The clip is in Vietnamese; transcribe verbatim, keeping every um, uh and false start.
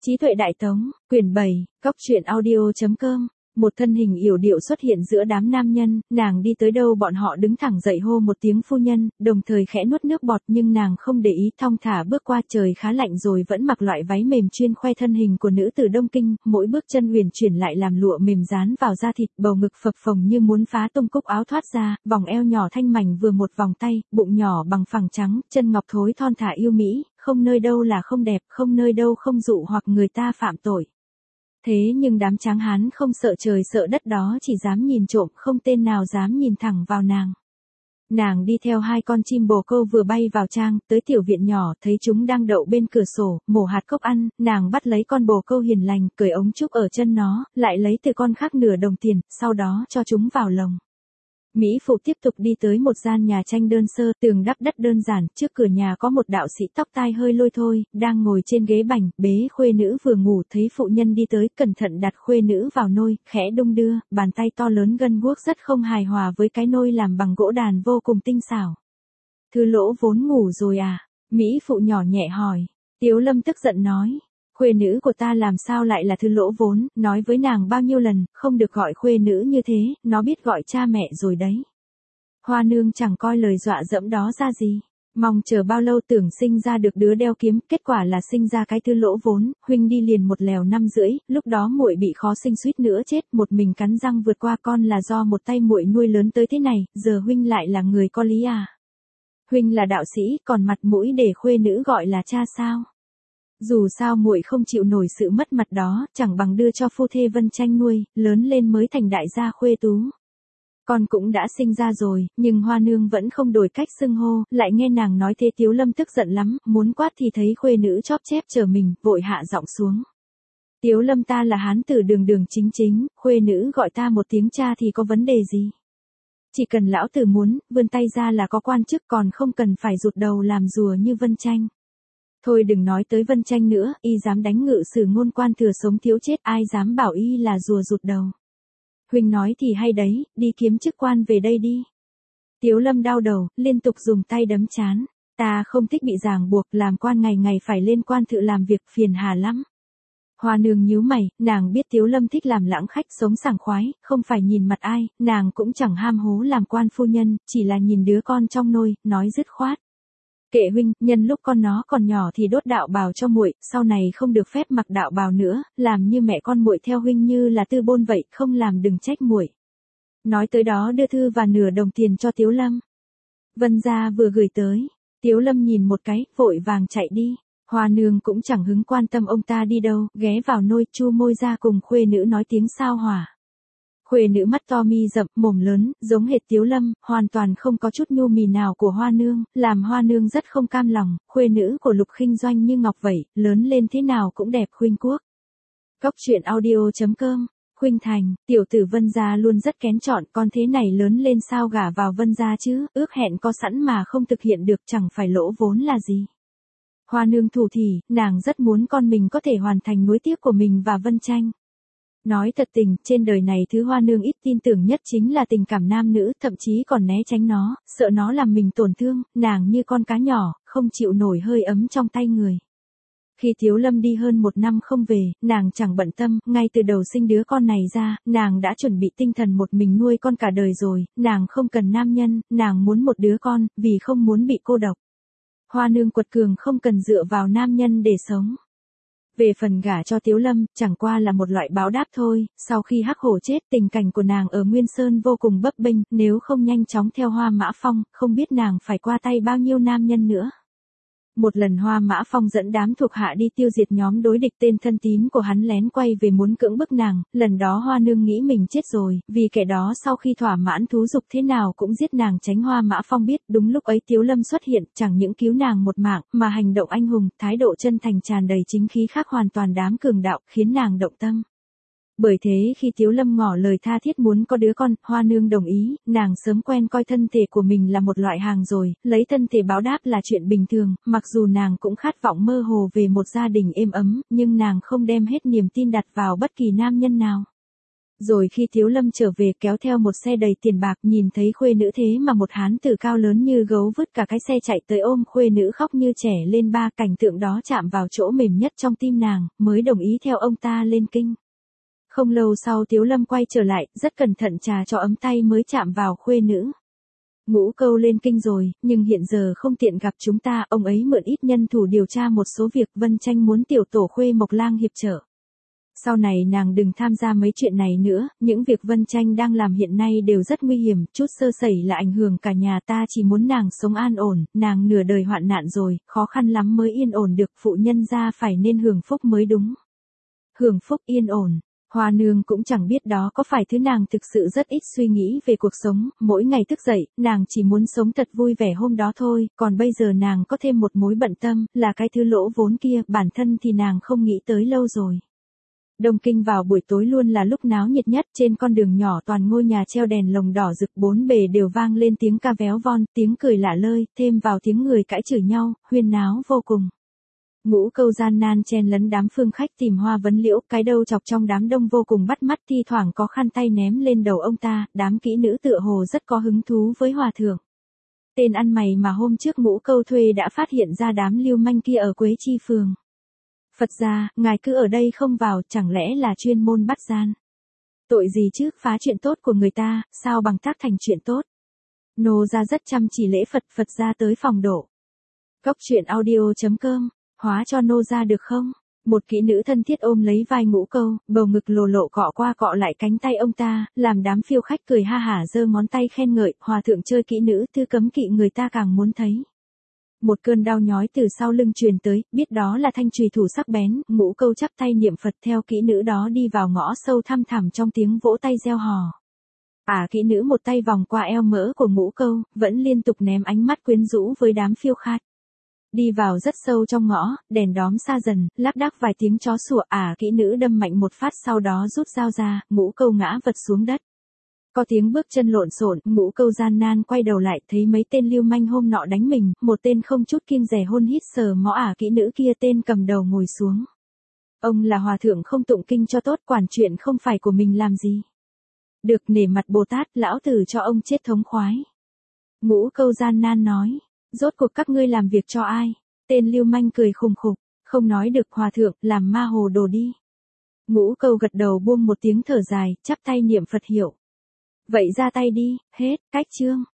Trí tuệ đại tống, quyển bảy, góc truyện audio chấm com. Một thân hình yểu điệu xuất hiện giữa đám nam nhân, nàng đi tới đâu bọn họ đứng thẳng dậy hô một tiếng phu nhân, đồng thời khẽ nuốt nước bọt, nhưng nàng không để ý, thong thả bước qua. Trời khá lạnh rồi vẫn mặc loại váy mềm chuyên khoe thân hình của nữ tử Đông Kinh, mỗi bước chân huyền chuyển lại làm lụa mềm dán vào da thịt, bầu ngực phập phồng như muốn phá tung cúc áo thoát ra, vòng eo nhỏ thanh mảnh vừa một vòng tay, bụng nhỏ bằng phẳng trắng, chân ngọc thối thon thả yêu mỹ, không nơi đâu là không đẹp, không nơi đâu không dụ hoặc người ta phạm tội. Thế nhưng đám tráng hán không sợ trời sợ đất đó chỉ dám nhìn trộm, không tên nào dám nhìn thẳng vào nàng. Nàng đi theo hai con chim bồ câu vừa bay vào trang, tới tiểu viện nhỏ, thấy chúng đang đậu bên cửa sổ, mổ hạt cốc ăn, nàng bắt lấy con bồ câu hiền lành, cởi ống trúc ở chân nó, lại lấy từ con khác nửa đồng tiền, sau đó cho chúng vào lồng. Mỹ phụ tiếp tục đi tới một gian nhà tranh đơn sơ, tường đắp đất đơn giản, trước cửa nhà có một đạo sĩ tóc tai hơi lôi thôi, đang ngồi trên ghế bành, bế khuê nữ vừa ngủ, thấy phụ nhân đi tới, cẩn thận đặt khuê nữ vào nôi, khẽ đung đưa, bàn tay to lớn gân guốc rất không hài hòa với cái nôi làm bằng gỗ đàn vô cùng tinh xảo. Thư Lỗ vốn ngủ rồi à? Mỹ phụ nhỏ nhẹ hỏi. Tiếu Lâm tức giận nói. Khuê nữ của ta làm sao lại là Thư Lỗ vốn, nói với nàng bao nhiêu lần, không được gọi khuê nữ như thế, nó biết gọi cha mẹ rồi đấy. Hoa nương chẳng coi lời dọa dẫm đó ra gì, mong chờ bao lâu tưởng sinh ra được đứa đeo kiếm, kết quả là sinh ra cái Thư Lỗ vốn, huynh đi liền một lèo năm rưỡi, lúc đó muội bị khó sinh suýt nữa chết, một mình cắn răng vượt qua, con là do một tay muội nuôi lớn tới thế này, giờ huynh lại là người có lý à? Huynh là đạo sĩ, còn mặt mũi để khuê nữ gọi là cha sao? Dù sao muội không chịu nổi sự mất mặt đó, chẳng bằng đưa cho phu thê Vân Tranh nuôi, lớn lên mới thành đại gia khuê tú. Con cũng đã sinh ra rồi, nhưng Hoa nương vẫn không đổi cách xưng hô, lại nghe nàng nói thế Tiếu Lâm tức giận lắm, muốn quát thì thấy khuê nữ chóp chép chờ mình, vội hạ giọng xuống. Tiếu Lâm, ta là hán tử đường đường chính chính, khuê nữ gọi ta một tiếng cha thì có vấn đề gì? Chỉ cần lão tử muốn, vươn tay ra là có quan chức, còn không cần phải rụt đầu làm rùa như Vân Tranh. Thôi đừng nói tới Vân Tranh nữa, y dám đánh ngự sử ngôn quan thừa sống thiếu chết, ai dám bảo y là rùa rụt đầu. Huynh nói thì hay đấy, đi kiếm chức quan về đây đi. Tiếu Lâm đau đầu, liên tục dùng tay đấm trán. Ta không thích bị ràng buộc, làm quan ngày ngày phải lên quan thự làm việc, phiền hà lắm. Hoa nương nhíu mày, nàng biết Tiếu Lâm thích làm lãng khách sống sảng khoái, không phải nhìn mặt ai, nàng cũng chẳng ham hố làm quan phu nhân, chỉ là nhìn đứa con trong nôi, nói dứt khoát. Kệ huynh, nhân lúc con nó còn nhỏ thì đốt đạo bào cho muội, sau này không được phép mặc đạo bào nữa, làm như mẹ con muội theo huynh như là tư bôn vậy, không làm đừng trách muội. Nói tới đó đưa thư và nửa đồng tiền cho Tiếu Lâm. Vân gia vừa gửi tới, Tiếu Lâm nhìn một cái, vội vàng chạy đi. Hoa nương cũng chẳng hứng quan tâm ông ta đi đâu, ghé vào nôi, chu môi ra cùng khuê nữ nói tiếng sao hỏa. Khuê nữ mắt to mi rậm, mồm lớn, giống hệt Tiếu Lâm, hoàn toàn không có chút nhu mì nào của Hoa nương, làm Hoa nương rất không cam lòng, khuê nữ của Lục Khinh Doanh như ngọc vậy, lớn lên thế nào cũng đẹp khuynh quốc. Góc truyện audio chấm com. Khuynh Thành, tiểu tử Vân gia luôn rất kén chọn, con thế này lớn lên sao gả vào Vân gia chứ, ước hẹn có sẵn mà không thực hiện được, chẳng phải lỗ vốn là gì. Hoa nương thủ thỉ, nàng rất muốn con mình có thể hoàn thành nuối tiếc của mình và Vân Tranh. Nói thật tình, trên đời này thứ Hoa nương ít tin tưởng nhất chính là tình cảm nam nữ, thậm chí còn né tránh nó, sợ nó làm mình tổn thương, nàng như con cá nhỏ, không chịu nổi hơi ấm trong tay người. Khi Tiếu Lâm đi hơn một năm không về, nàng chẳng bận tâm, ngay từ đầu sinh đứa con này ra, nàng đã chuẩn bị tinh thần một mình nuôi con cả đời rồi, nàng không cần nam nhân, nàng muốn một đứa con, vì không muốn bị cô độc. Hoa nương quật cường không cần dựa vào nam nhân để sống. Về phần gả cho Tiếu Lâm, chẳng qua là một loại báo đáp thôi, sau khi Hắc Hổ chết, tình cảnh của nàng ở Nguyên Sơn vô cùng bấp bênh, nếu không nhanh chóng theo Hoa Mã Phong, không biết nàng phải qua tay bao nhiêu nam nhân nữa. Một lần Hoa Mã Phong dẫn đám thuộc hạ đi tiêu diệt nhóm đối địch, tên thân tín của hắn lén quay về muốn cưỡng bức nàng, lần đó Hoa nương nghĩ mình chết rồi, vì kẻ đó sau khi thỏa mãn thú dục thế nào cũng giết nàng, tránh Hoa Mã Phong biết, đúng lúc ấy Tiếu Lâm xuất hiện, chẳng những cứu nàng một mạng, mà hành động anh hùng, thái độ chân thành tràn đầy chính khí khác hoàn toàn đám cường đạo, khiến nàng động tâm. Bởi thế khi Tiếu Lâm ngỏ lời tha thiết muốn có đứa con, Hoa nương đồng ý, nàng sớm quen coi thân thể của mình là một loại hàng rồi, lấy thân thể báo đáp là chuyện bình thường, mặc dù nàng cũng khát vọng mơ hồ về một gia đình êm ấm, nhưng nàng không đem hết niềm tin đặt vào bất kỳ nam nhân nào. Rồi khi Tiếu Lâm trở về kéo theo một xe đầy tiền bạc, nhìn thấy khuê nữ thế mà một hán tử cao lớn như gấu vứt cả cái xe chạy tới ôm khuê nữ khóc như trẻ lên ba, cảnh tượng đó chạm vào chỗ mềm nhất trong tim nàng, mới đồng ý theo ông ta lên kinh. Không lâu sau Tiếu Lâm quay trở lại, rất cẩn thận trà cho ấm tay mới chạm vào khuê nữ. Ngũ Câu lên kinh rồi, nhưng hiện giờ không tiện gặp chúng ta, ông ấy mượn ít nhân thủ điều tra một số việc, Vân Tranh muốn tiểu tổ khuê Mộc Lang hiệp trợ. Sau này nàng đừng tham gia mấy chuyện này nữa, những việc Vân Tranh đang làm hiện nay đều rất nguy hiểm, chút sơ sẩy là ảnh hưởng cả nhà ta, chỉ muốn nàng sống an ổn, nàng nửa đời hoạn nạn rồi, khó khăn lắm mới yên ổn được, phụ nhân gia phải nên hưởng phúc mới đúng. Hưởng phúc yên ổn. Hoa nương cũng chẳng biết đó có phải thứ nàng thực sự rất ít suy nghĩ về cuộc sống, mỗi ngày thức dậy, nàng chỉ muốn sống thật vui vẻ hôm đó thôi, còn bây giờ nàng có thêm một mối bận tâm, là cái thứ lỗ vốn kia, bản thân thì nàng không nghĩ tới lâu rồi. Đông Kinh vào buổi tối luôn là lúc náo nhiệt nhất, trên con đường nhỏ toàn ngôi nhà treo đèn lồng đỏ rực, bốn bề đều vang lên tiếng ca véo von, tiếng cười lả lơi, thêm vào tiếng người cãi chửi nhau, huyên náo vô cùng. Ngũ Câu gian nan chen lấn đám phương khách tìm Hoa Vấn Liễu, cái đầu chọc trong đám đông vô cùng bắt mắt, thi thoảng có khăn tay ném lên đầu ông ta, đám kỹ nữ tựa hồ rất có hứng thú với hòa thượng. Tên ăn mày mà hôm trước Ngũ Câu thuê đã phát hiện ra đám lưu manh kia ở Quế Chi phường. Phật gia, ngài cứ ở đây không vào, chẳng lẽ là chuyên môn bắt gian? Tội gì chứ, phá chuyện tốt của người ta, sao bằng tác thành chuyện tốt? Nô gia rất chăm chỉ lễ Phật, Phật gia tới phòng độ. Cốc truyện audio chấm com, hóa cho nô gia được không? Một kỹ nữ thân thiết ôm lấy vai Ngũ Câu, bầu ngực lồ lộ cọ qua cọ lại cánh tay ông ta, làm đám phiêu khách cười ha hả giơ ngón tay khen ngợi, hòa thượng chơi kỹ nữ thư cấm kỵ người ta càng muốn thấy. Một cơn đau nhói từ sau lưng truyền tới, biết đó là thanh chùy thủ sắc bén, Ngũ Câu chắp tay niệm Phật theo kỹ nữ đó đi vào ngõ sâu thăm thẳm trong tiếng vỗ tay reo hò. À kỹ nữ một tay vòng qua eo mỡ của Ngũ Câu, vẫn liên tục ném ánh mắt quyến rũ với đám phiêu khách. Đi vào rất sâu trong ngõ, đèn đóm xa dần, lác đác vài tiếng chó sủa, à kỹ nữ đâm mạnh một phát sau đó rút dao ra, Ngũ Câu ngã vật xuống đất. Có tiếng bước chân lộn xộn, Ngũ Câu gian nan quay đầu lại, thấy mấy tên lưu manh hôm nọ đánh mình, một tên không chút kiêng dè hôn hít sờ mõ ả kỹ nữ kia, tên cầm đầu ngồi xuống. Ông là hòa thượng không tụng kinh cho tốt, quản chuyện không phải của mình làm gì. Được, nể mặt Bồ Tát, lão tử cho ông chết thống khoái. Ngũ Câu gian nan nói, rốt cuộc các ngươi làm việc cho ai? Tên lưu manh cười khùng khục, không nói được hòa thượng, làm ma hồ đồ đi. Ngũ Câu gật đầu buông một tiếng thở dài, chắp tay niệm Phật hiệu. Vậy ra tay đi, hết, cách chương.